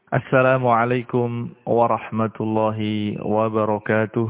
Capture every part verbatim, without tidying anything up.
Assalamualaikum warahmatullahi wabarakatuh.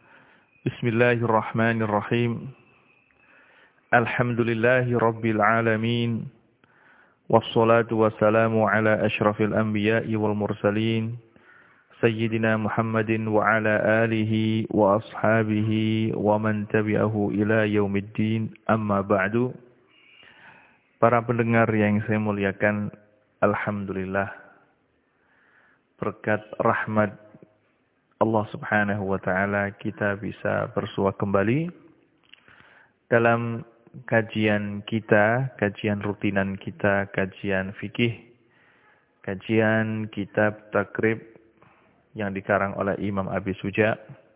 Bismillahirrahmanirrahim. Alhamdulillahi rabbil alamin. Wassalatu wassalamu ala ashrafil anbiya'i wal mursalin. Sayyidina Muhammadin wa ala alihi wa ashabihi wa man tabi'ahu ila yaumiddin. Amma ba'du. Para pendengar yang saya muliakan, alhamdulillah, berkat rahmat Allah Subhanahu wa taala kita bisa bersua kembali dalam kajian kita, kajian rutinan kita, kajian fikih, kajian kitab takrib yang dikarang oleh Imam Abi Suja.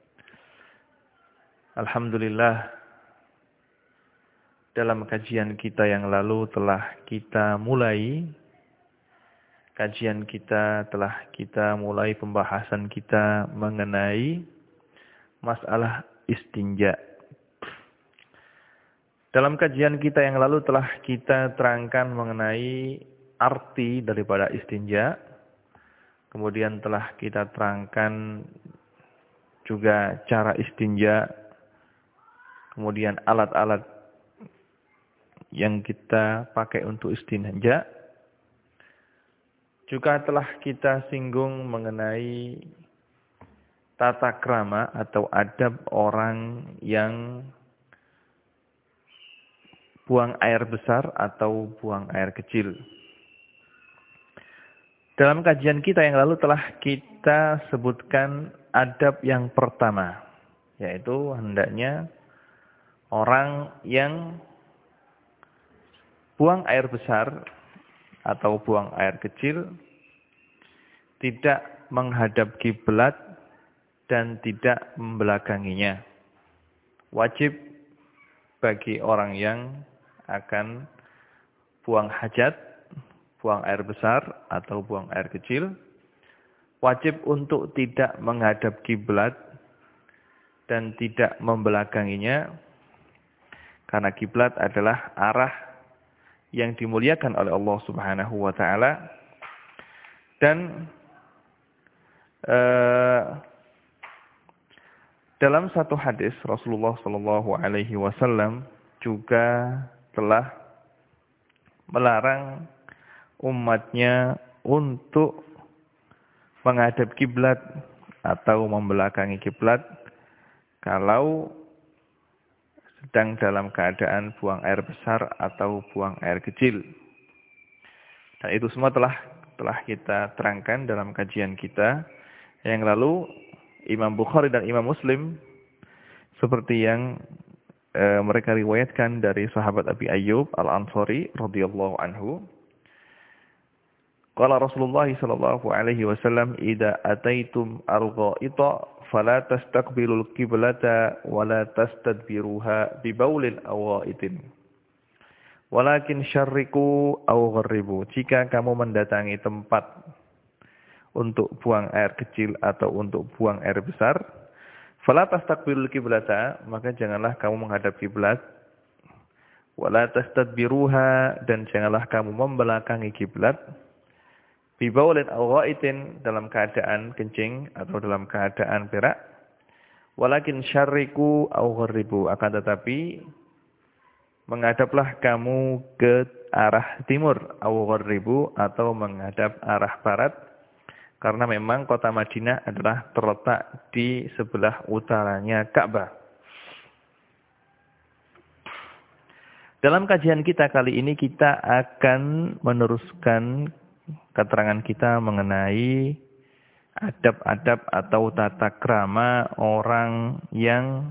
Alhamdulillah, dalam kajian kita yang lalu telah kita mulai Kajian kita telah kita mulai pembahasan kita mengenai masalah istinja. Dalam kajian kita yang lalu telah kita terangkan mengenai arti daripada istinja. Kemudian telah kita terangkan juga cara istinja. Kemudian alat-alat yang kita pakai untuk istinja. Juga telah kita singgung mengenai tata krama atau adab orang yang buang air besar atau buang air kecil. Dalam kajian kita yang lalu telah kita sebutkan adab yang pertama, yaitu hendaknya orang yang buang air besar atau buang air kecil tidak menghadap kiblat dan tidak membelakanginya. Wajib bagi orang yang akan buang hajat, buang air besar atau buang air kecil, wajib untuk tidak menghadap kiblat dan tidak membelakanginya, karena kiblat adalah arah yang dimuliakan oleh Allah Subhanahu wa taala. Dan uh, dalam satu hadis Rasulullah sallallahu alaihi wasallam juga telah melarang umatnya untuk menghadap kiblat atau membelakangi kiblat kalau sedang dalam keadaan buang air besar atau buang air kecil. Dan itu semua telah telah kita terangkan dalam kajian kita yang lalu. Imam Bukhari dan Imam Muslim seperti yang e, mereka riwayatkan dari sahabat Abi Ayyub Al-Ansari radhiyallahu anhu. Qala Rasulullah sallallahu alaihi wasallam, "Idza ataitum al-gha'ita fala tastaqbilul qiblata wa la tastadbiruha bi baulin aw gha'itin. Walakin syarriku aw gharribu." Jika kamu mendatangi tempat untuk buang air kecil atau untuk buang air besar, fala tastaqbilul qiblata, maka janganlah kamu menghadap kiblat. Wala tastadbiruha, dan janganlah kamu membelakangi kiblat. Bi baulin aw gha'itin, dalam keadaan kencing atau dalam keadaan berak. Walakin syarriku aw gharribu, akan tetapi menghadaplah kamu ke arah timur, aw gharribu, atau menghadap arah barat, karena memang kota Madinah adalah terletak di sebelah utaranya Ka'bah. Dalam kajian kita kali ini kita akan meneruskan keterangan kita mengenai adab-adab atau tata krama orang yang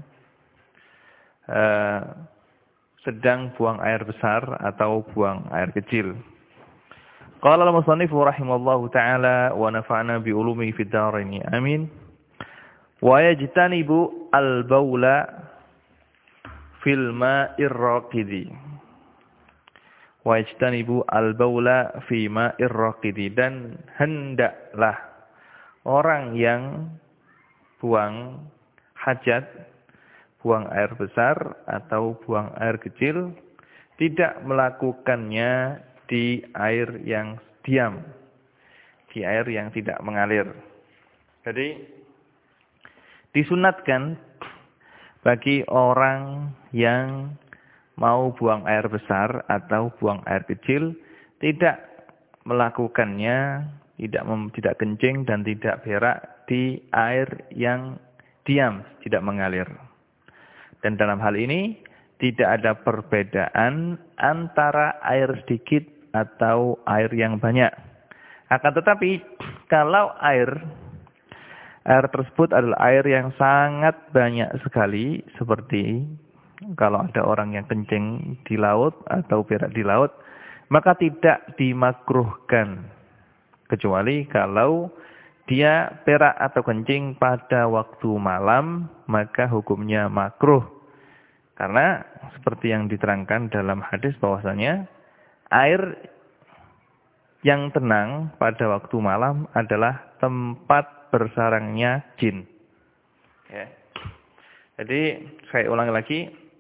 uh, sedang buang air besar atau buang air kecil. Qala al-musannifu rahimallahu ta'ala wa nafa'na bi ulumihi fid dharain amin. Wa yajtanibu al-baula fil ma'ir raqidi. Wa yajtanibu al-baula fi ma'ir raqidi, dan hendaklah orang yang buang hajat, buang air besar atau buang air kecil tidak melakukannya di air yang diam. di air yang tidak mengalir. Jadi disunatkan bagi orang yang mau buang air besar atau buang air kecil tidak melakukannya, tidak mem, tidak kencing dan tidak berak di air yang diam, tidak mengalir. Dan dalam hal ini tidak ada perbedaan antara air sedikit atau air yang banyak. Akan tetapi kalau air air tersebut adalah air yang sangat banyak sekali, seperti kalau ada orang yang kencing di laut atau berak di laut, maka tidak dimakruhkan. Kecuali kalau dia berak atau kencing pada waktu malam, maka hukumnya makruh. Karena seperti yang diterangkan dalam hadis bahwasanya air yang tenang pada waktu malam adalah tempat bersarangnya jin. Ya. Jadi saya ulangi lagi,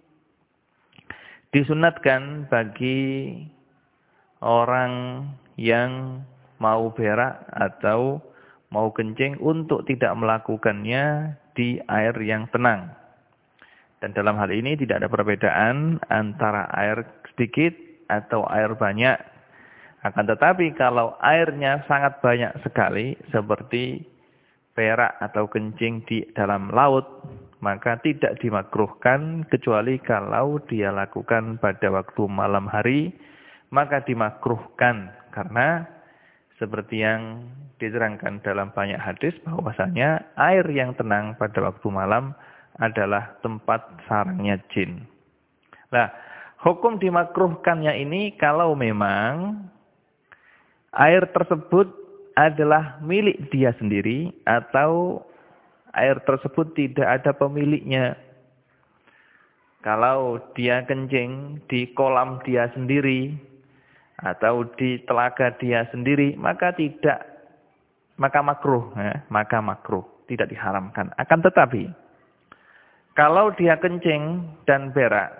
disunatkan bagi orang yang mau berak atau mau kencing untuk tidak melakukannya di air yang tenang. Dan dalam hal ini tidak ada perbedaan antara air sedikit atau air banyak. Akan tetapi kalau airnya sangat banyak sekali, seperti berak atau kencing di dalam laut, maka tidak dimakruhkan kecuali kalau dia lakukan pada waktu malam hari, maka dimakruhkan. Karena seperti yang diterangkan dalam banyak hadis bahwasanya air yang tenang pada waktu malam adalah tempat sarangnya jin. Nah, hukum dimakruhkannya ini kalau memang air tersebut adalah milik dia sendiri atau air tersebut tidak ada pemiliknya. Kalau dia kencing di kolam dia sendiri atau di telaga dia sendiri, maka tidak, maka makruh, ya, maka makruh, tidak diharamkan. Akan tetapi, kalau dia kencing dan berak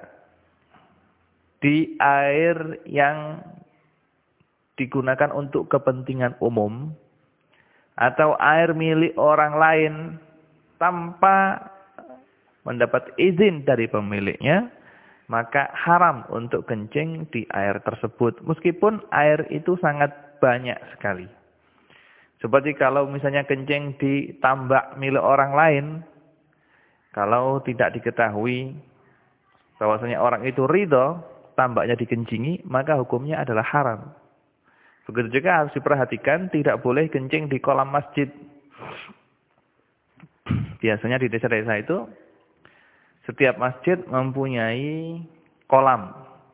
di air yang digunakan untuk kepentingan umum atau air milik orang lain tanpa mendapat izin dari pemiliknya, maka haram untuk kencing di air tersebut meskipun air itu sangat banyak sekali. Seperti kalau misalnya kencing di tambak milik orang lain, kalau tidak diketahui bahwasanya orang itu ridho tambaknya dikencingi, maka hukumnya adalah haram. Begitu juga harus diperhatikan, tidak boleh kencing di kolam masjid. Biasanya di desa-desa itu, setiap masjid mempunyai kolam.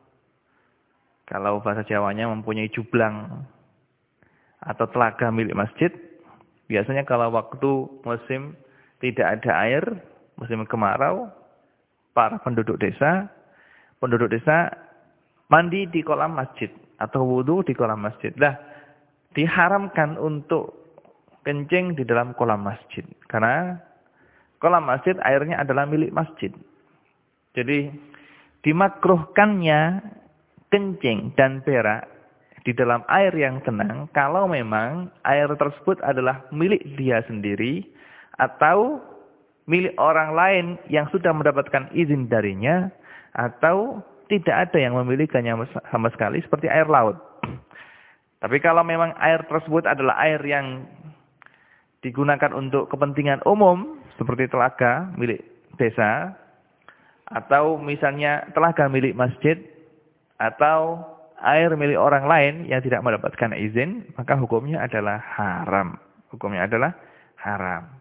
Kalau bahasa Jawanya mempunyai jublang atau telaga milik masjid. Biasanya kalau waktu musim tidak ada air, musim kemarau, para penduduk desa, penduduk desa mandi di kolam masjid atau wudhu di kolam masjid. Nah, diharamkan untuk kencing di dalam kolam masjid. Karena kolam masjid airnya adalah milik masjid. Jadi dimakruhkannya kencing dan berak di dalam air yang tenang kalau memang air tersebut adalah milik dia sendiri atau milik orang lain yang sudah mendapatkan izin darinya, atau tidak ada yang memilikinya sama sekali seperti air laut. Tapi kalau memang air tersebut adalah air yang digunakan untuk kepentingan umum seperti telaga milik desa atau misalnya telaga milik masjid atau air milik orang lain yang tidak mendapatkan izin, maka hukumnya adalah haram. Hukumnya adalah haram.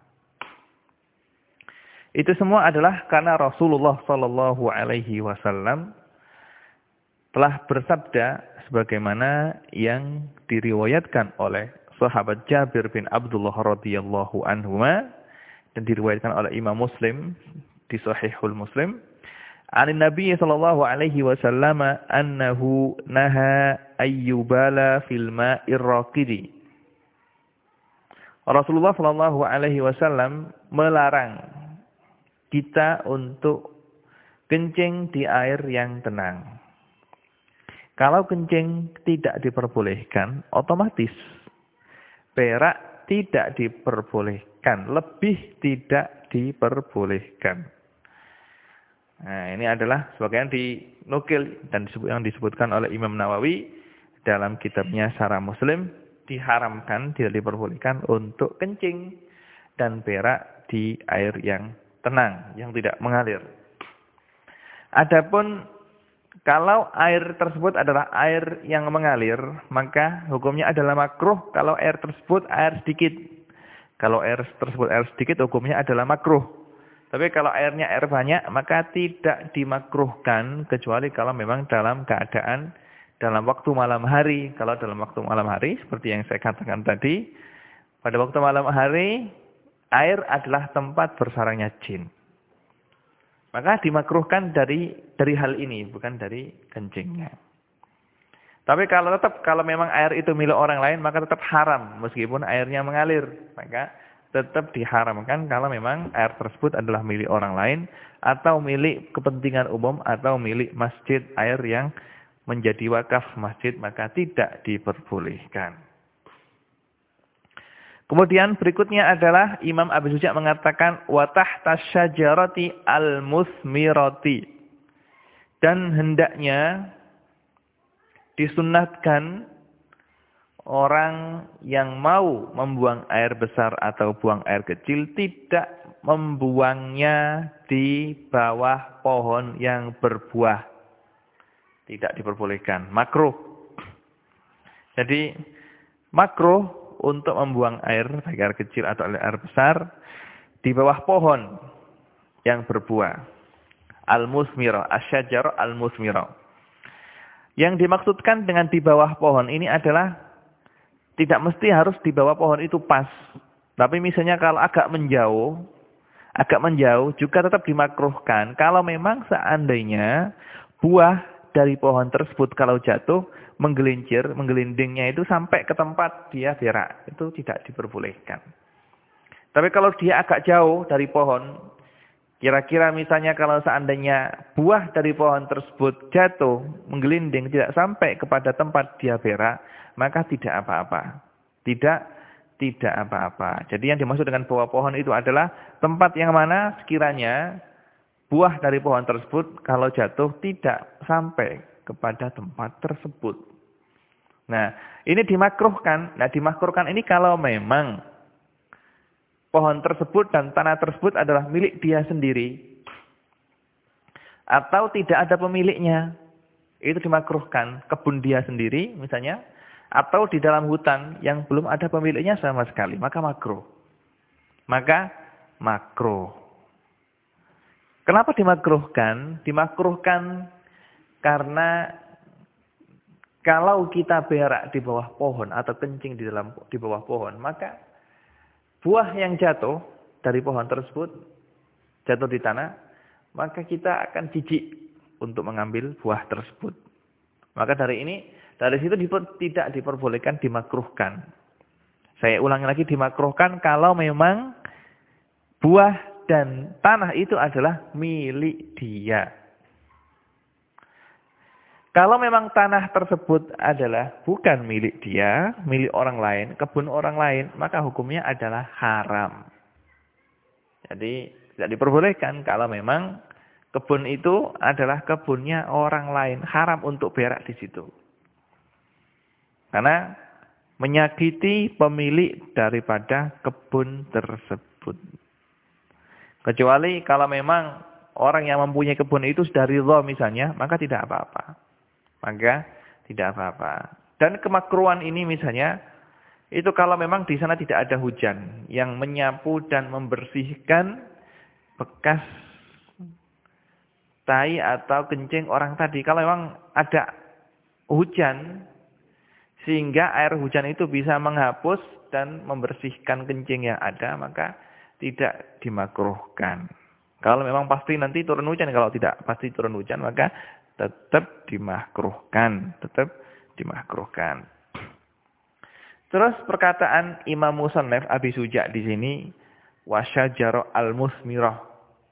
Itu semua adalah karena Rasulullah Shallallahu Alaihi Wasallam telah bersabda sebagaimana yang diriwayatkan oleh sahabat Jabir bin Abdullah radhiyallahu anhuma dan diriwayatkan oleh Imam Muslim di Sahihul Muslim. An Nabi sallallahu alaihi wasallam annahu naha ayyubala fil ma'ir raqidi. Rasulullah sallallahu alaihi wasallam melarang kita untuk kencing di air yang tenang. Kalau kencing tidak diperbolehkan, otomatis perak tidak diperbolehkan, lebih tidak diperbolehkan. Nah, ini adalah sebagian dinukil dan yang disebutkan oleh Imam Nawawi dalam kitabnya Syarah Muslim, diharamkan, tidak diperbolehkan untuk kencing dan berak di air yang tenang, yang tidak mengalir. Adapun kalau air tersebut adalah air yang mengalir, maka hukumnya adalah makruh kalau air tersebut air sedikit. Kalau air tersebut air sedikit, hukumnya adalah makruh. Tapi kalau airnya air banyak, maka tidak dimakruhkan, kecuali kalau memang dalam keadaan dalam waktu malam hari. Kalau dalam waktu malam hari, seperti yang saya katakan tadi, pada waktu malam hari, air adalah tempat bersarangnya jin. Maka dimakruhkan dari dari hal ini, bukan dari kencingnya. Tapi kalau tetap kalau memang air itu milik orang lain, maka tetap haram meskipun airnya mengalir. Maka tetap diharamkan kalau memang air tersebut adalah milik orang lain atau milik kepentingan umum atau milik masjid, air yang menjadi wakaf masjid, maka tidak diperbolehkan. Kemudian berikutnya adalah Imam Abi Suja mengatakan wa tahta syajarati al-musmirati. Dan hendaknya disunnahkan orang yang mau membuang air besar atau buang air kecil tidak membuangnya di bawah pohon yang berbuah. Tidak diperbolehkan, makruh. Jadi makruh untuk membuang air, baik air kecil atau air besar, di bawah pohon yang berbuah. Al-musmira, asyajar al-musmira. Yang dimaksudkan dengan di bawah pohon ini adalah, tidak mesti harus di bawah pohon itu pas. Tapi misalnya kalau agak menjauh, agak menjauh juga tetap dimakruhkan. Kalau memang seandainya buah dari pohon tersebut kalau jatuh, menggelincir, menggelindingnya itu sampai ke tempat dia berak. Itu tidak diperbolehkan. Tapi kalau dia agak jauh dari pohon, kira-kira misalnya kalau seandainya buah dari pohon tersebut jatuh, menggelinding, tidak sampai kepada tempat dia berak, maka tidak apa-apa. Tidak, tidak apa-apa. Jadi yang dimaksud dengan bawah pohon itu adalah tempat yang mana sekiranya buah dari pohon tersebut kalau jatuh tidak sampai kepada tempat tersebut. Nah, ini dimakruhkan. Nah, dimakruhkan ini kalau memang pohon tersebut dan tanah tersebut adalah milik dia sendiri. Atau tidak ada pemiliknya. Itu dimakruhkan. Kebun dia sendiri misalnya. Atau di dalam hutan yang belum ada pemiliknya sama sekali. Maka makruh. Maka makruh. Kenapa dimakruhkan? Dimakruhkan karena kalau kita berak di bawah pohon atau kencing di dalam di bawah pohon, maka buah yang jatuh dari pohon tersebut jatuh di tanah, maka kita akan jijik untuk mengambil buah tersebut. Maka dari ini, dari situ tidak diperbolehkan, dimakruhkan. Saya ulangi lagi, dimakruhkan kalau memang buah dan tanah itu adalah milik dia. Kalau memang tanah tersebut adalah bukan milik dia, milik orang lain, kebun orang lain, maka hukumnya adalah haram. Jadi tidak diperbolehkan kalau memang kebun itu adalah kebunnya orang lain, haram untuk berak di situ. Karena menyakiti pemilik daripada kebun tersebut. Kecuali kalau memang orang yang mempunyai kebun itu sudah ridha misalnya, maka tidak apa-apa. Maka tidak apa-apa. Dan kemakruhan ini misalnya, itu kalau memang di sana tidak ada hujan yang menyapu dan membersihkan bekas tai atau kencing orang tadi. Kalau memang ada hujan, sehingga air hujan itu bisa menghapus dan membersihkan kencing yang ada, maka tidak dimakruhkan. Kalau memang pasti nanti turun hujan, kalau tidak pasti turun hujan, maka tetap dimakruhkan, tetap dimakruhkan. Terus perkataan Imam Musannaf Abi Suja di sini, wasyajar al-musmirah,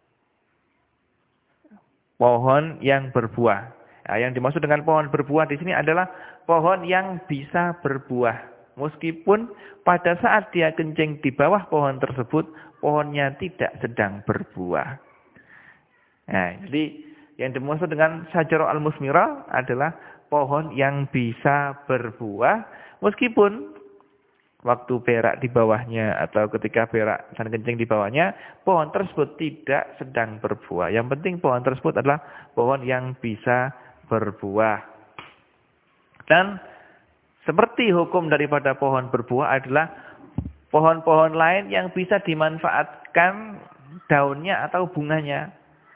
pohon yang berbuah. Nah, yang dimaksud dengan pohon berbuah di sini adalah pohon yang bisa berbuah. Meskipun pada saat dia kencing di bawah pohon tersebut, pohonnya tidak sedang berbuah. Nah, jadi yang dimaksud dengan syajarah al-musmirah adalah pohon yang bisa berbuah meskipun waktu berak di bawahnya atau ketika berak dan kencing di bawahnya, pohon tersebut tidak sedang berbuah. Yang penting pohon tersebut adalah pohon yang bisa berbuah. Dan seperti hukum daripada pohon berbuah adalah pohon-pohon lain yang bisa dimanfaatkan daunnya atau bunganya.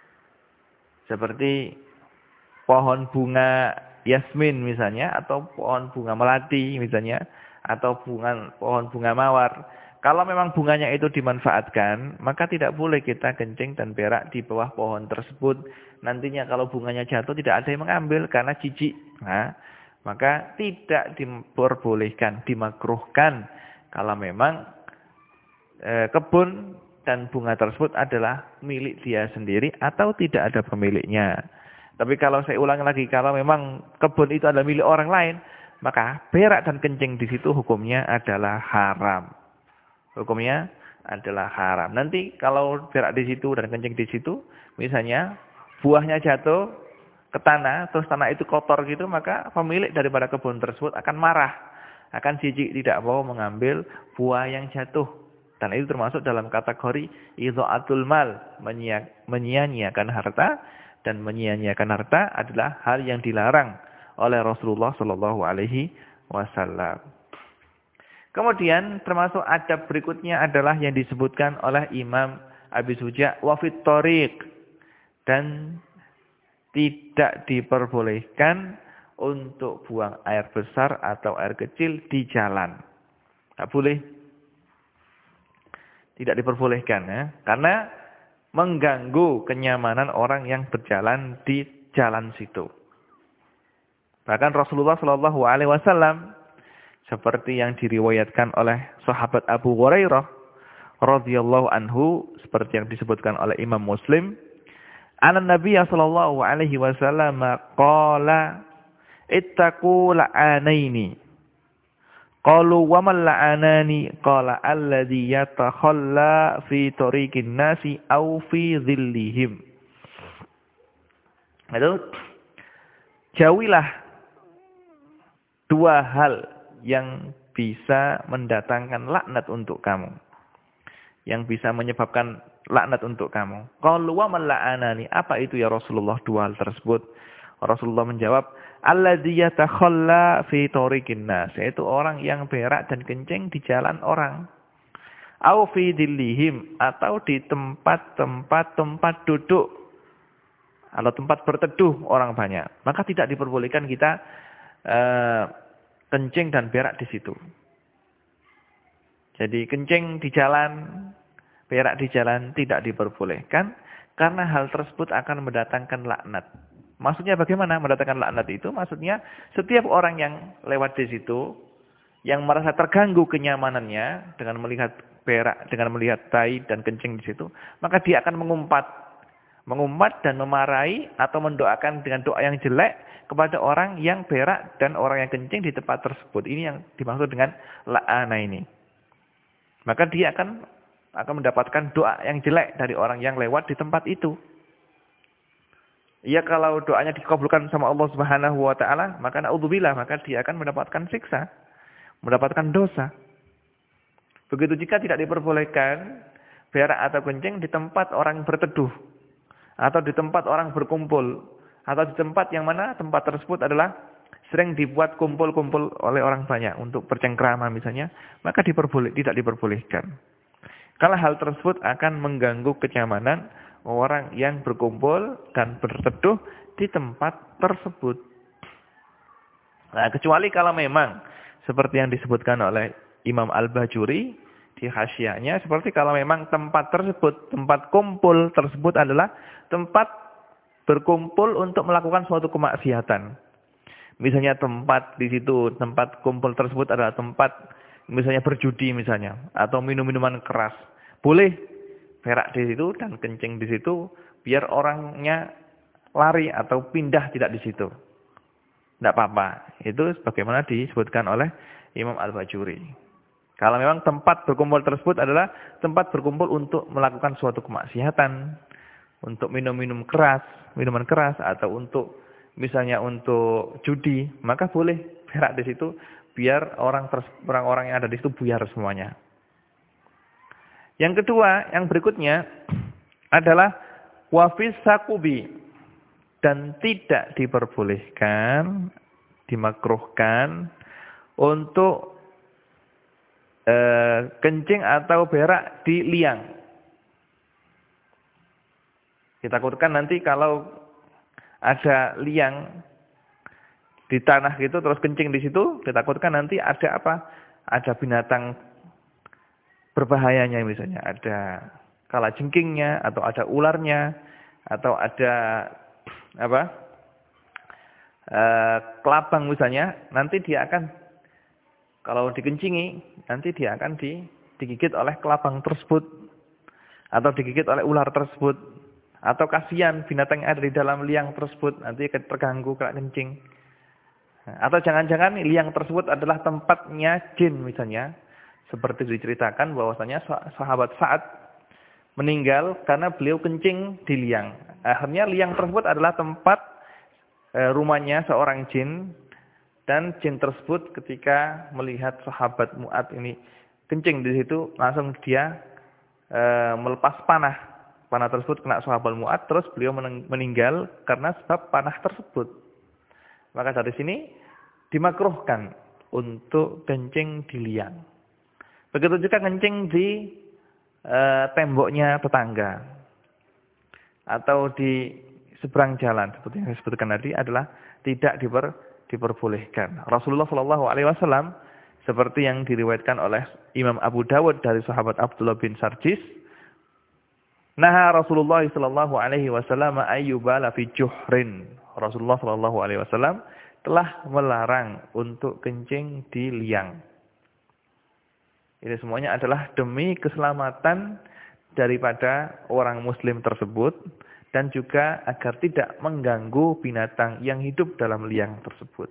Seperti pohon bunga yasmin misalnya, atau pohon bunga melati misalnya, atau bunga, pohon bunga mawar. Kalau memang bunganya itu dimanfaatkan, maka tidak boleh kita kencing dan berak di bawah pohon tersebut. Nantinya kalau bunganya jatuh tidak ada yang mengambil karena jijik. Nah, maka tidak diperbolehkan, dimakruhkan kalau memang e, kebun dan bunga tersebut adalah milik dia sendiri atau tidak ada pemiliknya. Tapi kalau saya ulang lagi, kalau memang kebun itu adalah milik orang lain, maka berak dan kencing di situ hukumnya adalah haram. Hukumnya adalah haram. Nanti kalau berak di situ dan kencing di situ, misalnya buahnya jatuh ke tanah, terus tanah itu kotor gitu, maka pemilik daripada kebun tersebut akan marah. Akan jijik, tidak mau mengambil buah yang jatuh. Dan itu termasuk dalam kategori idha'atul mal, menyia-nyiakan harta. Dan menyia-nyiakan harta adalah hal yang dilarang oleh Rasulullah Shallallahu Alaihi Wasallam. Kemudian termasuk adab berikutnya adalah yang disebutkan oleh Imam Abi Suja, wa fit thariq, dan tidak diperbolehkan untuk buang air besar atau air kecil di jalan. Tidak boleh. Tidak diperbolehkan ya. Karena mengganggu kenyamanan orang yang berjalan di jalan situ. Bahkan Rasulullah Shallallahu Alaihi Wasallam seperti yang diriwayatkan oleh sahabat Abu Hurairah radhiyallahu anhu, seperti yang disebutkan oleh Imam Muslim, Anan Nabi sallallahu alaihi wasallam qala ittaqu la'anaini. Qalu wa man la'anani? Qala alladhi yatakhalla fi tariqin nasi aw fi dhillihim. Itu jauhilah dua hal yang bisa mendatangkan laknat untuk kamu. Yang bisa menyebabkan laknat untuk kamu. Qalu wa man la'anani? Apa itu ya Rasulullah dua hal tersebut? Rasulullah menjawab, alladzi yatakhalla fi tariqin nas, yaitu orang yang berak dan kencing di jalan orang. Au fi dillihim, atau di tempat-tempat tempat duduk atau tempat berteduh orang banyak. Maka tidak diperbolehkan kita uh, kencing dan berak di situ. Jadi kencing di jalan, berak di jalan tidak diperbolehkan karena hal tersebut akan mendatangkan laknat. Maksudnya bagaimana mendatangkan laknat itu? Maksudnya setiap orang yang lewat di situ, yang merasa terganggu kenyamanannya dengan melihat berak, dengan melihat tai dan kencing di situ, maka dia akan mengumpat. Mengumpat dan memarahi atau mendoakan dengan doa yang jelek kepada orang yang berak dan orang yang kencing di tempat tersebut. Ini yang dimaksud dengan la'ana ini. Maka dia akan akan mendapatkan doa yang jelek dari orang yang lewat di tempat itu. Ya, kalau doanya dikabulkan sama Allah Subhanahu wa taala, maka naudzubillah, maka dia akan mendapatkan siksa, mendapatkan dosa. Begitu jika tidak diperbolehkan berak atau kencing di tempat orang berteduh atau di tempat orang berkumpul atau di tempat yang mana tempat tersebut adalah sering dibuat kumpul-kumpul oleh orang banyak untuk bercengkrama misalnya, maka diperboleh, tidak diperbolehkan. Kalau hal tersebut akan mengganggu kenyamanan orang yang berkumpul dan berteduh di tempat tersebut. Nah, kecuali kalau memang seperti yang disebutkan oleh Imam Al-Bajuri di hasyiahnya, seperti kalau memang tempat tersebut, tempat kumpul tersebut adalah tempat berkumpul untuk melakukan suatu kemaksiatan. Misalnya tempat di situ, tempat kumpul tersebut adalah tempat misalnya berjudi misalnya, atau minum-minuman keras. Boleh berak di situ dan kencing di situ biar orangnya lari atau pindah tidak di situ. Tidak apa-apa. Itu sebagaimana disebutkan oleh Imam Al-Bajuri. Kalau memang tempat berkumpul tersebut adalah tempat berkumpul untuk melakukan suatu kemaksiatan, untuk minum-minum keras, minuman keras, atau untuk misalnya untuk judi, maka boleh berak di situ biar orang orang-orang yang ada di situ buyar semuanya. Yang kedua, yang berikutnya adalah wafis sakubi, dan tidak diperbolehkan, dimakruhkan untuk e, kencing atau berak di liang. Ditakutkan nanti kalau ada liang di tanah gitu terus kencing di situ, ditakutkan nanti ada apa? Ada binatang berbahayanya misalnya, ada kalajengkingnya atau ada ularnya atau ada apa? E, kelabang misalnya, nanti dia akan kalau dikencingi nanti dia akan di, digigit oleh kelabang tersebut atau digigit oleh ular tersebut. Atau kasihan binatang yang ada di dalam liang tersebut nanti terganggu kena kencing. Atau jangan-jangan liang tersebut adalah tempatnya jin misalnya. Seperti diceritakan bahwasanya sahabat Sa'ad meninggal karena beliau kencing di liang. Akhirnya liang tersebut adalah tempat rumahnya seorang jin. Dan jin tersebut ketika melihat sahabat Mu'ad ini kencing di situ, langsung dia e, melepas panah. Panah tersebut kena sahabat Mu'ad, terus beliau meninggal karena sebab panah tersebut. Maka dari sini dimakruhkan untuk kencing di liang. Begitu juga kencing di e, temboknya tetangga. Atau di seberang jalan. Seperti yang saya sebutkan tadi adalah tidak diper, diperbolehkan. Rasulullah shallallahu alaihi wasallam seperti yang diriwayatkan oleh Imam Abu Dawud dari sahabat Abdullah bin Sarjis. Naha Rasulullah sallallahu alaihi wasallam ayyubala fi juhrin. Rasulullah sallallahu alaihi wasallam telah melarang untuk kencing di liang. Ini semuanya adalah demi keselamatan daripada orang muslim tersebut dan juga agar tidak mengganggu binatang yang hidup dalam liang tersebut.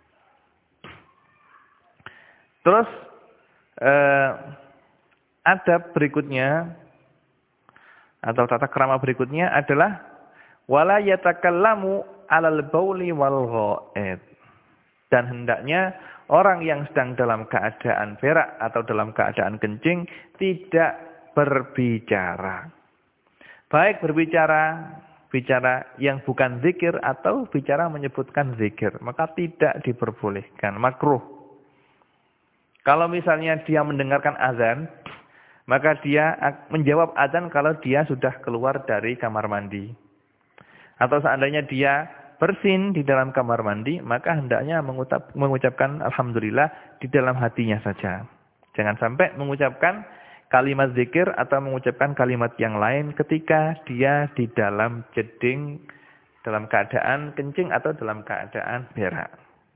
Terus eh, adab berikutnya atau tata krama berikutnya adalah wala yatakallamu 'alal bauli wal ghaid. Dan hendaknya orang yang sedang dalam keadaan berak atau dalam keadaan kencing tidak berbicara. Baik berbicara bicara yang bukan zikir atau bicara menyebutkan zikir, maka tidak diperbolehkan, makruh. Kalau misalnya dia mendengarkan azan, maka dia menjawab azan kalau dia sudah keluar dari kamar mandi. Atau seandainya dia bersin di dalam kamar mandi, maka hendaknya mengucap, mengucapkan alhamdulillah di dalam hatinya saja. Jangan sampai mengucapkan kalimat zikir atau mengucapkan kalimat yang lain ketika dia di dalam jeding, dalam keadaan kencing atau dalam keadaan berak.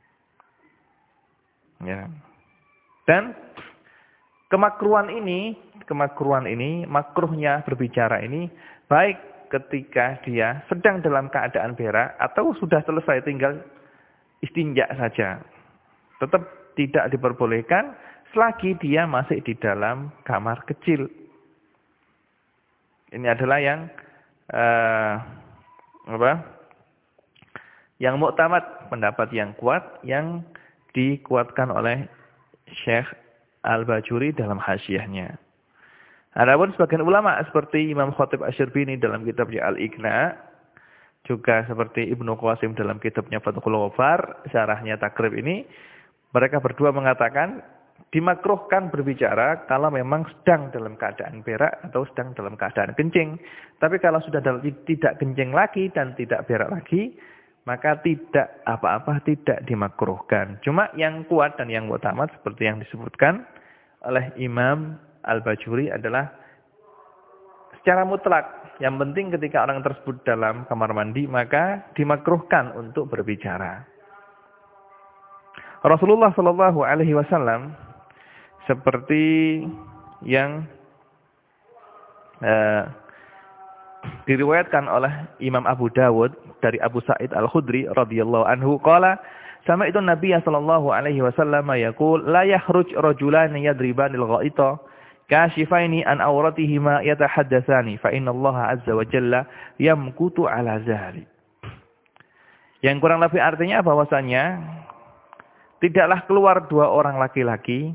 Ya. Dan kemakruhan ini, kemakruhan ini, makruhnya berbicara ini, baik ketika dia sedang dalam keadaan berak atau sudah selesai tinggal istinja saja. Tetap tidak diperbolehkan selagi dia masih di dalam kamar kecil. Ini adalah yang uh, apa? Yang muktamad, pendapat yang kuat yang dikuatkan oleh Syekh Al-Bajuri dalam hasyiahnya. Adapun sebagian ulama seperti Imam Khatib Asy-Syirbini dalam kitabnya Al-Iqna, juga seperti Ibnu Qasim dalam kitabnya Fathul Ghaffar, syarahnya Takrib ini, mereka berdua mengatakan dimakruhkan berbicara kalau memang sedang dalam keadaan berak atau sedang dalam keadaan kencing. Tapi kalau sudah dalam, tidak kencing lagi dan tidak berak lagi, maka tidak apa-apa, tidak dimakruhkan. Cuma yang kuat dan yang utama seperti yang disebutkan oleh Imam Al-Bajuri adalah secara mutlak. Yang penting ketika orang tersebut dalam kamar mandi, maka dimakruhkan untuk berbicara. Rasulullah Shallallahu Alaihi Wasallam seperti yang eh, diriwayatkan oleh Imam Abu Dawud dari Abu Sa'id Al-Khudri radhiyallahu anhu, qala Sama itu Nabi sallallahu alaihi wasallam yaqul la yakhruj rajulan yadribanil ghaita kashifaini an awratihima yatahaddatsani fa innallaha azza wa jalla yamkutu ala zahri. Yang kurang lebih artinya bahwasanya tidaklah keluar dua orang laki-laki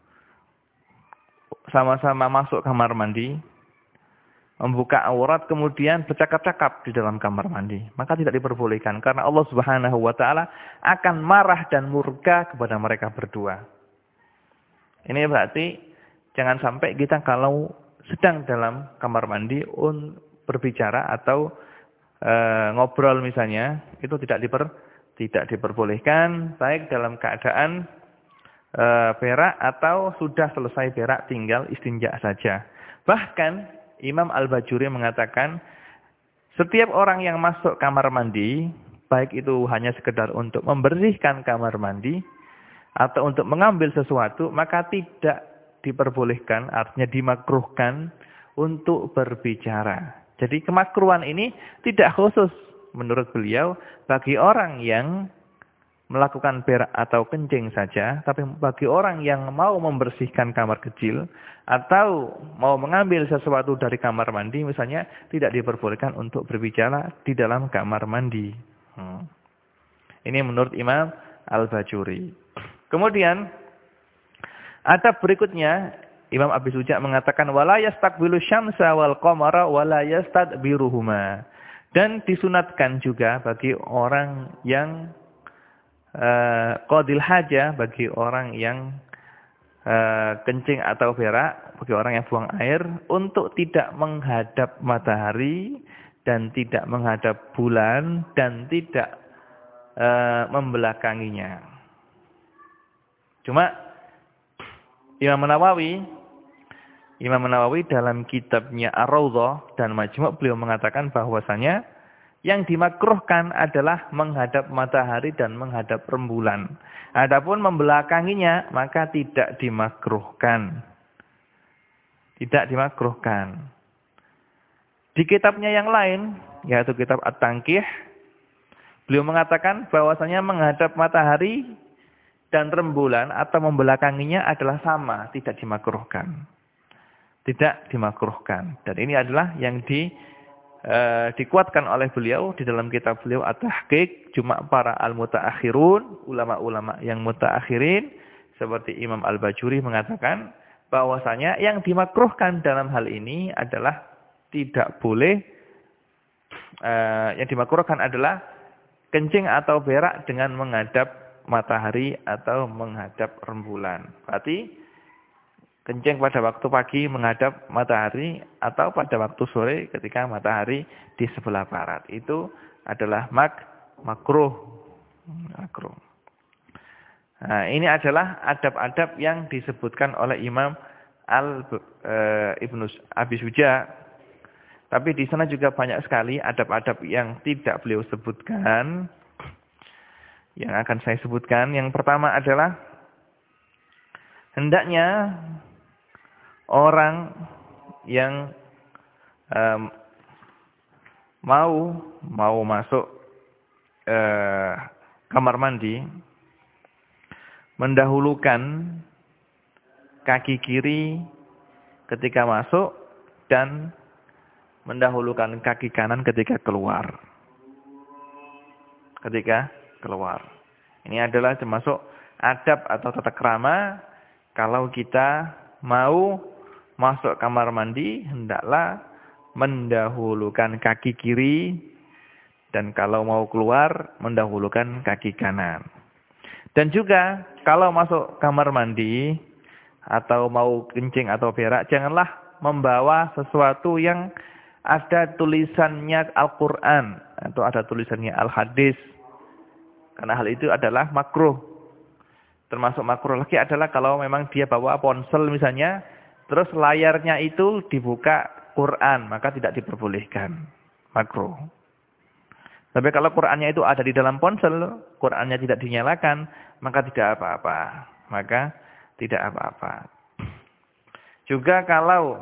sama-sama masuk kamar mandi, membuka aurat kemudian bercakap-cakap di dalam kamar mandi, maka tidak diperbolehkan karena Allah Subhanahu wa taala akan marah dan murka kepada mereka berdua. Ini berarti jangan sampai kita kalau sedang dalam kamar mandi un berbicara atau e, ngobrol misalnya, itu tidak diper tidak diperbolehkan baik dalam keadaan e, berak atau sudah selesai berak tinggal istinja saja. Bahkan Imam Al-Bajuri mengatakan setiap orang yang masuk kamar mandi, baik itu hanya sekedar untuk membersihkan kamar mandi atau untuk mengambil sesuatu, maka tidak diperbolehkan, artinya dimakruhkan untuk berbicara. Jadi kemakruhan ini tidak khusus menurut beliau bagi orang yang melakukan berak atau kencing saja, tapi bagi orang yang mau membersihkan kamar kecil atau mau mengambil sesuatu dari kamar mandi misalnya, tidak diperbolehkan untuk berbicara di dalam kamar mandi. Hmm. Ini menurut Imam Al-Bajuri. Kemudian adab berikutnya, Imam Abi Suja mengatakan wala yastaqbilu syamsa wal qamara wala yastadbiruhuma. Dan disunatkan juga bagi orang yang uh, qadil haja, bagi orang yang uh, kencing atau berak, bagi orang yang buang air, untuk tidak menghadap matahari dan tidak menghadap bulan dan tidak uh, membelakanginya. Cuma Imam Nawawi, Imam Nawawi dalam kitabnya Ar-Raudhah dan Majmu' beliau mengatakan bahwasanya yang dimakruhkan adalah menghadap matahari dan menghadap rembulan. Adapun membelakanginya maka tidak dimakruhkan. Tidak dimakruhkan. Di kitabnya yang lain, yaitu kitab At-Tanqih, beliau mengatakan bahwasanya menghadap matahari dan rembulan atau membelakanginya adalah sama, tidak dimakruhkan. Tidak dimakruhkan. Dan ini adalah yang di, uh, dikuatkan oleh beliau di dalam kitab beliau At-Tahqiq. Cuma para al-mutaakhirun, ulama-ulama yang mutaakhirin, seperti Imam Al-Bajuri mengatakan bahwasanya yang dimakruhkan dalam hal ini adalah tidak boleh, uh, yang dimakruhkan adalah kencing atau berak dengan menghadap matahari atau menghadap rembulan. Berarti kencing pada waktu pagi menghadap matahari atau pada waktu sore ketika matahari di sebelah barat. Itu adalah mak makruh. Makruh. Nah, ini adalah adab-adab yang disebutkan oleh Imam Al e, Ibnu Abi Suja. Tapi di sana juga banyak sekali adab-adab yang tidak beliau sebutkan. Yang akan saya sebutkan, yang pertama adalah hendaknya orang yang um, mau mau masuk uh, kamar mandi mendahulukan kaki kiri ketika masuk dan mendahulukan kaki kanan ketika keluar. Ketika keluar. Ini adalah termasuk adab atau tata krama kalau kita mau masuk kamar mandi hendaklah mendahulukan kaki kiri dan kalau mau keluar mendahulukan kaki kanan. Dan juga kalau masuk kamar mandi atau mau kencing atau berak janganlah membawa sesuatu yang ada tulisannya Al-Qur'an atau ada tulisannya Al-Hadis. Karena hal itu adalah makruh. Termasuk makruh lagi adalah kalau memang dia bawa ponsel misalnya, terus layarnya itu dibuka Quran, maka tidak diperbolehkan. Makruh. Tapi kalau Qurannya itu ada di dalam ponsel, Qurannya tidak dinyalakan, maka tidak apa-apa. Maka tidak apa-apa. Juga kalau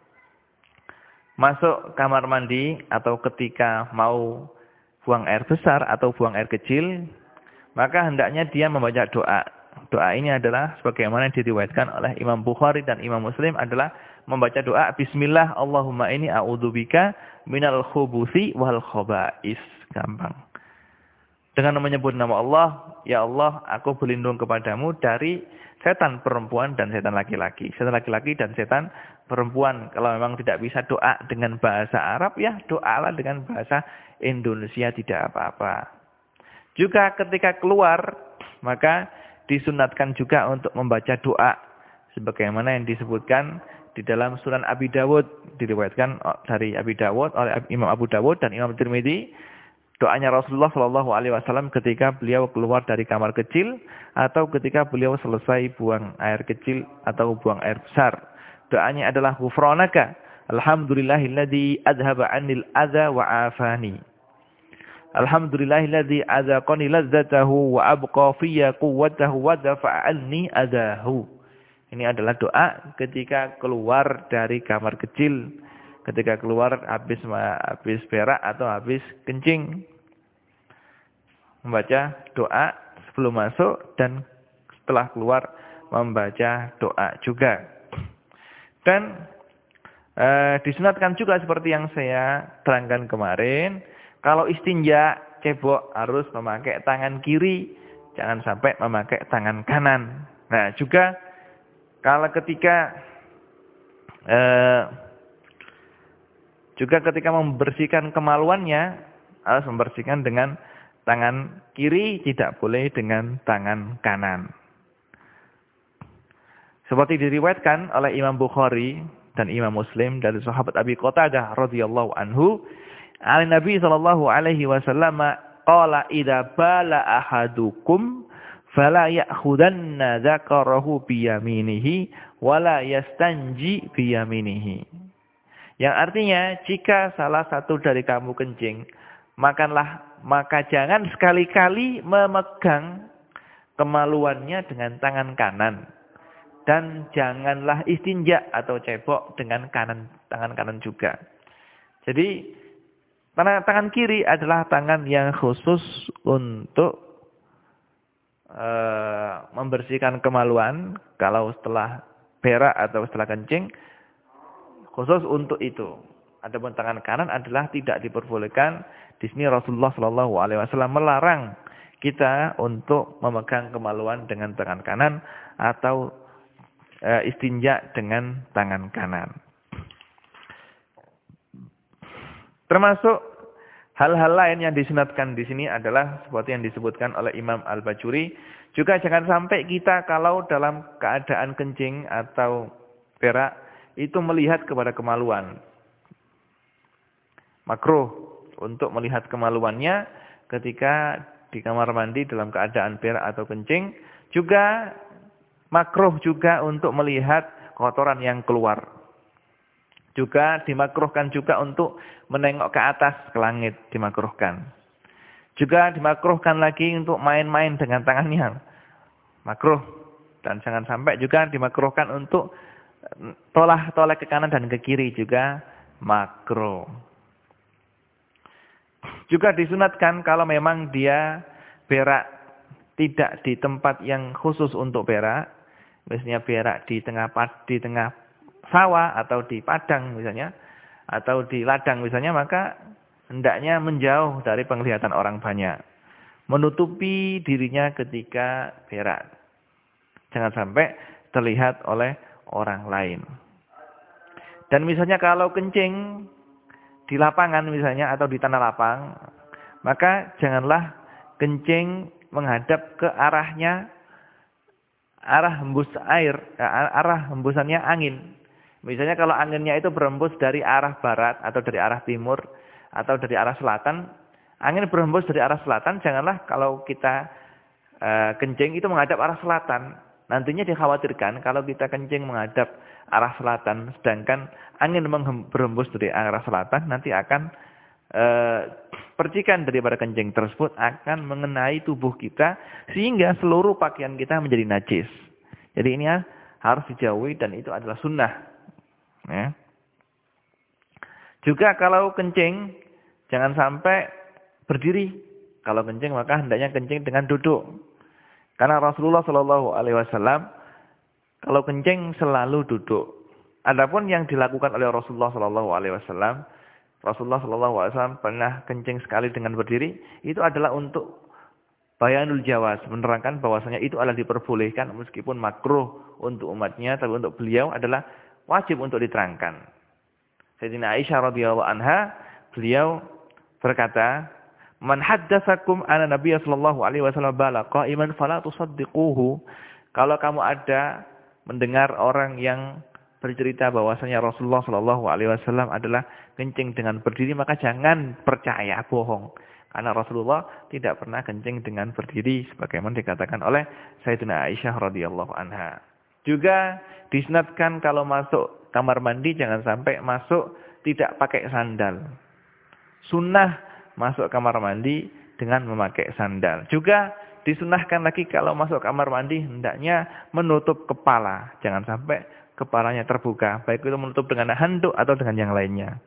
masuk kamar mandi atau ketika mau buang air besar atau buang air kecil, maka hendaknya dia membaca doa. Doa ini adalah sebagaimana diriwayatkan oleh Imam Bukhari dan Imam Muslim adalah membaca doa Bismillah Allahumma inni a'udzubika minal khubuthi wal khaba'is. Gampang. Dengan menyebut nama Allah, ya Allah, aku berlindung kepadamu dari setan perempuan dan setan laki-laki. Setan laki-laki dan setan perempuan. Kalau memang tidak bisa doa dengan bahasa Arab, ya doalah dengan bahasa Indonesia, tidak apa-apa. Juga ketika keluar, maka disunatkan juga untuk membaca doa sebagaimana yang disebutkan di dalam Sunan Abi Dawud, diriwayatkan dari Abi Dawud oleh Imam Abu Dawud dan Imam Tirmidzi, doanya Rasulullah Shallallahu alaihi wasallam ketika beliau keluar dari kamar kecil atau ketika beliau selesai buang air kecil atau buang air besar. Doanya adalah ghufranaka alhamdulillahilladzi adhaba 'anil adza wa 'afani. Alhamdulillahilladzi adzaqani ladzatahu wa abqa fiyya quwwatahu wa dafa'a anni adahu. Ini adalah doa ketika keluar dari kamar kecil, ketika keluar habis habis berak atau habis kencing. Membaca doa sebelum masuk dan setelah keluar membaca doa juga. Dan e, disunatkan juga seperti yang saya terangkan kemarin, kalau istinja, cebok harus memakai tangan kiri, jangan sampai memakai tangan kanan. Nah, juga kalau ketika eh, juga ketika membersihkan kemaluannya, harus membersihkan dengan tangan kiri, tidak boleh dengan tangan kanan. Seperti diriwayatkan oleh Imam Bukhari dan Imam Muslim dari sahabat Abi Qatadah radhiyallahu anhu, Al Nabi sallallahu alaihi wasallam qala idza bala ahadukum fala ya'khudanna dzakarahu bi yaminihi wala yastanji bi yaminihi. Yang artinya jika salah satu dari kamu kencing, makanlah maka jangan sekali-kali memegang kemaluannya dengan tangan kanan dan janganlah istinja atau cebok dengan kanan tangan kanan juga. Jadi Tangan, tangan kiri adalah tangan yang khusus untuk e, membersihkan kemaluan. Kalau setelah berak atau setelah kencing, khusus untuk itu. Adapun tangan kanan adalah tidak diperbolehkan. Di sini Rasulullah Shallallahu Alaihi Wasallam melarang kita untuk memegang kemaluan dengan tangan kanan atau e, istinja dengan tangan kanan. Termasuk hal-hal lain yang disunatkan di sini adalah seperti yang disebutkan oleh Imam Al-Bajuri. Juga jangan sampai kita kalau dalam keadaan kencing atau berak itu melihat kepada kemaluan. Makruh untuk melihat kemaluannya ketika di kamar mandi dalam keadaan berak atau kencing. Juga makruh juga untuk melihat kotoran yang keluar. Juga dimakruhkan juga untuk menengok ke atas, ke langit, dimakruhkan. Juga dimakruhkan lagi untuk main-main dengan tangannya. Makruh. Dan jangan sampai juga dimakruhkan untuk tolah-toleh ke kanan dan ke kiri juga makruh. Juga disunatkan kalau memang dia berak tidak di tempat yang khusus untuk berak. Misalnya berak di tengah di tengah sawah atau di padang misalnya, atau di ladang misalnya, maka hendaknya menjauh dari penglihatan orang banyak. Menutupi dirinya ketika berak. Jangan sampai terlihat oleh orang lain. Dan misalnya kalau kencing di lapangan misalnya atau di tanah lapang, maka janganlah kencing menghadap ke arahnya, arah hembus air, arah hembusannya angin. Misalnya kalau anginnya itu berembus dari arah barat atau dari arah timur atau dari arah selatan, angin berembus dari arah selatan, janganlah kalau kita e, kencing itu menghadap arah selatan. Nantinya dikhawatirkan kalau kita kencing menghadap arah selatan, sedangkan angin berembus dari arah selatan, nanti akan e, percikan daripada kencing tersebut akan mengenai tubuh kita sehingga seluruh pakaian kita menjadi najis. Jadi ini harus dijauhi dan itu adalah sunnah. Ya. Juga kalau kencing jangan sampai berdiri Kalau kencing maka hendaknya kencing dengan duduk. Karena Rasulullah Shallallahu Alaihi Wasallam kalau kencing selalu duduk. Adapun yang dilakukan oleh Rasulullah Shallallahu Alaihi Wasallam, Rasulullah Shallallahu Alaihi Wasallam pernah kencing sekali dengan berdiri. Itu adalah untuk bayanul jawaz, menerangkan bahwasanya itu adalah diperbolehkan meskipun makruh untuk umatnya, tapi untuk beliau adalah wajib untuk diterangkan. Sayyidina Aisyah radhiyallahu anha, beliau berkata, "Man haddatsakum anna Nabiy sallallahu alaihi wasallam bala qa'iman fala tusaddiquhu." Kalau kamu ada mendengar orang yang bercerita bahwasanya Rasulullah sallallahu alaihi wasallam adalah kencing dengan berdiri, maka jangan percaya, bohong. Karena Rasulullah tidak pernah kencing dengan berdiri sebagaimana dikatakan oleh Sayyidina Aisyah radhiyallahu anha. Juga disunatkan kalau masuk kamar mandi jangan sampai masuk tidak pakai sandal. Sunnah masuk kamar mandi dengan memakai sandal. Juga disunahkan lagi kalau masuk kamar mandi hendaknya menutup kepala. Jangan sampai kepalanya terbuka. Baik itu menutup dengan handuk atau dengan yang lainnya.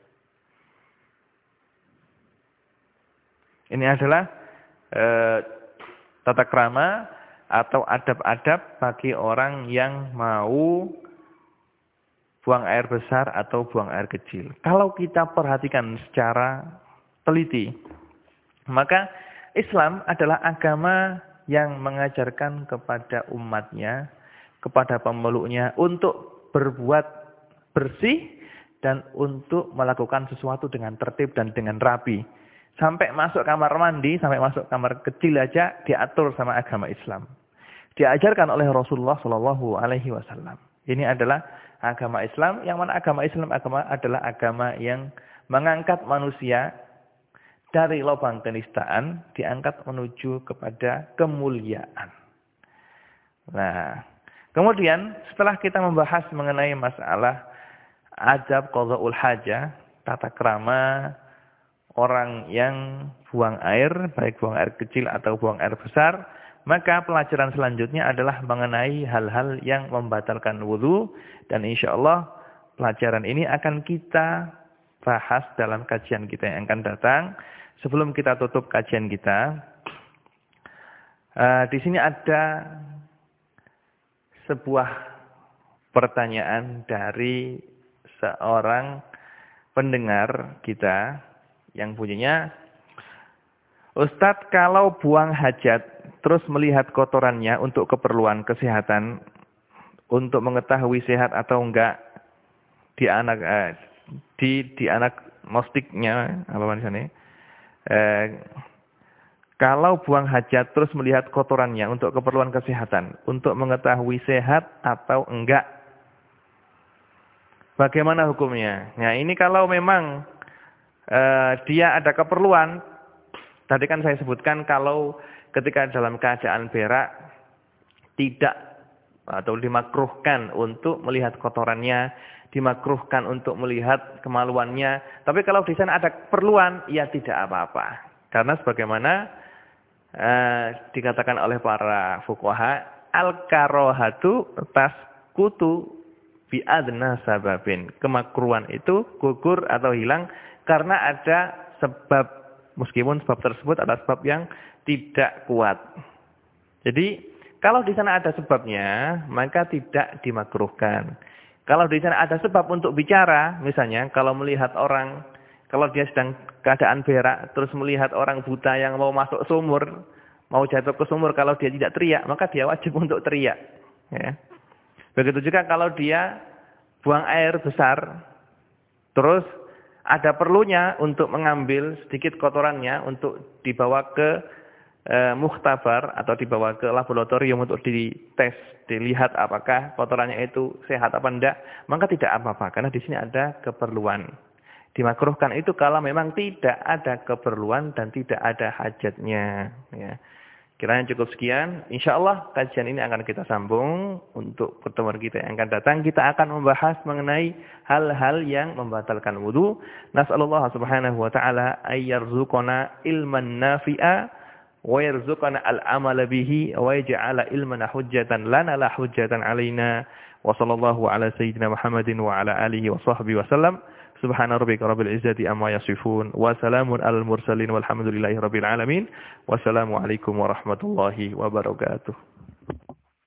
Ini adalah eh, tata krama atau adab-adab bagi orang yang mau buang air besar atau buang air kecil. Kalau kita perhatikan secara teliti, maka Islam adalah agama yang mengajarkan kepada umatnya, kepada pemeluknya untuk berbuat bersih dan untuk melakukan sesuatu dengan tertib dan dengan rapi. Sampai masuk kamar mandi, sampai masuk kamar kecil aja diatur sama agama Islam. Diajarkan oleh Rasulullah Shallallahu Alaihi Wasallam. Ini adalah agama Islam, yang mana agama Islam agama adalah agama yang mengangkat manusia dari lubang kenistaan, diangkat menuju kepada kemuliaan. Nah, kemudian setelah kita membahas mengenai masalah adab qadha'ul hajah, tata krama orang yang buang air, baik buang air kecil atau buang air besar, maka pelajaran selanjutnya adalah mengenai hal-hal yang membatalkan wudu, dan insya Allah pelajaran ini akan kita bahas dalam kajian kita yang akan datang. Sebelum kita tutup kajian kita, uh, di sini ada sebuah pertanyaan dari seorang pendengar kita yang bunyinya, "Ustadz, kalau buang hajat terus melihat kotorannya untuk keperluan kesehatan, untuk mengetahui sehat atau enggak di anak eh, di di anak mostiknya apa di sana? Eh, kalau buang hajat terus melihat kotorannya untuk keperluan kesehatan, untuk mengetahui sehat atau enggak, bagaimana hukumnya?" Nah, ini kalau memang Uh, dia ada keperluan, tadi kan saya sebutkan kalau ketika dalam keadaan berak tidak atau dimakruhkan untuk melihat kotorannya, dimakruhkan untuk melihat kemaluannya. Tapi kalau di sana ada keperluan, ya tidak apa-apa. Karena sebagaimana uh, dikatakan oleh para fuqaha, al-karohatu tasqutu bi adna sababin. Kemakruhan itu gugur atau hilang karena ada sebab, meskipun sebab tersebut adalah sebab yang tidak kuat. Jadi, kalau di sana ada sebabnya, maka tidak dimakruhkan. Kalau di sana ada sebab untuk bicara, misalnya kalau melihat orang, kalau dia sedang keadaan berak, terus melihat orang buta yang mau masuk sumur, mau jatuh ke sumur, kalau dia tidak teriak, maka dia wajib untuk teriak. Ya. Begitu juga kalau dia buang air besar, terus ada perlunya untuk mengambil sedikit kotorannya untuk dibawa ke e, mukhtabar atau dibawa ke laboratorium untuk dites, dilihat apakah kotorannya itu sehat apa enggak, maka tidak apa-apa karena di sini ada keperluan. Dimakruhkan itu kalau memang tidak ada keperluan dan tidak ada hajatnya. Ya. Kiranya cukup sekian. InsyaAllah kajian ini akan kita sambung untuk pertemuan kita yang akan datang. Kita akan membahas mengenai hal-hal yang membatalkan wudu. Nas'alullah subhanahu wa ta'ala ayyarzuqana ilman nafi'a wa yarzuqana al-amala bihi wa yaj'ala ilmana hujjatan lana la hujjatan alaina. Wa sallallahu ala sayyidina Muhammadin wa ala alihi wa sahbihi wa sallam. Subhana rabbika rabbil izzati amma yasifun. Wa salamun alal mursalin walhamdulillahi rabbil alamin. Wassalamualaikum warahmatullahi wabarakatuh.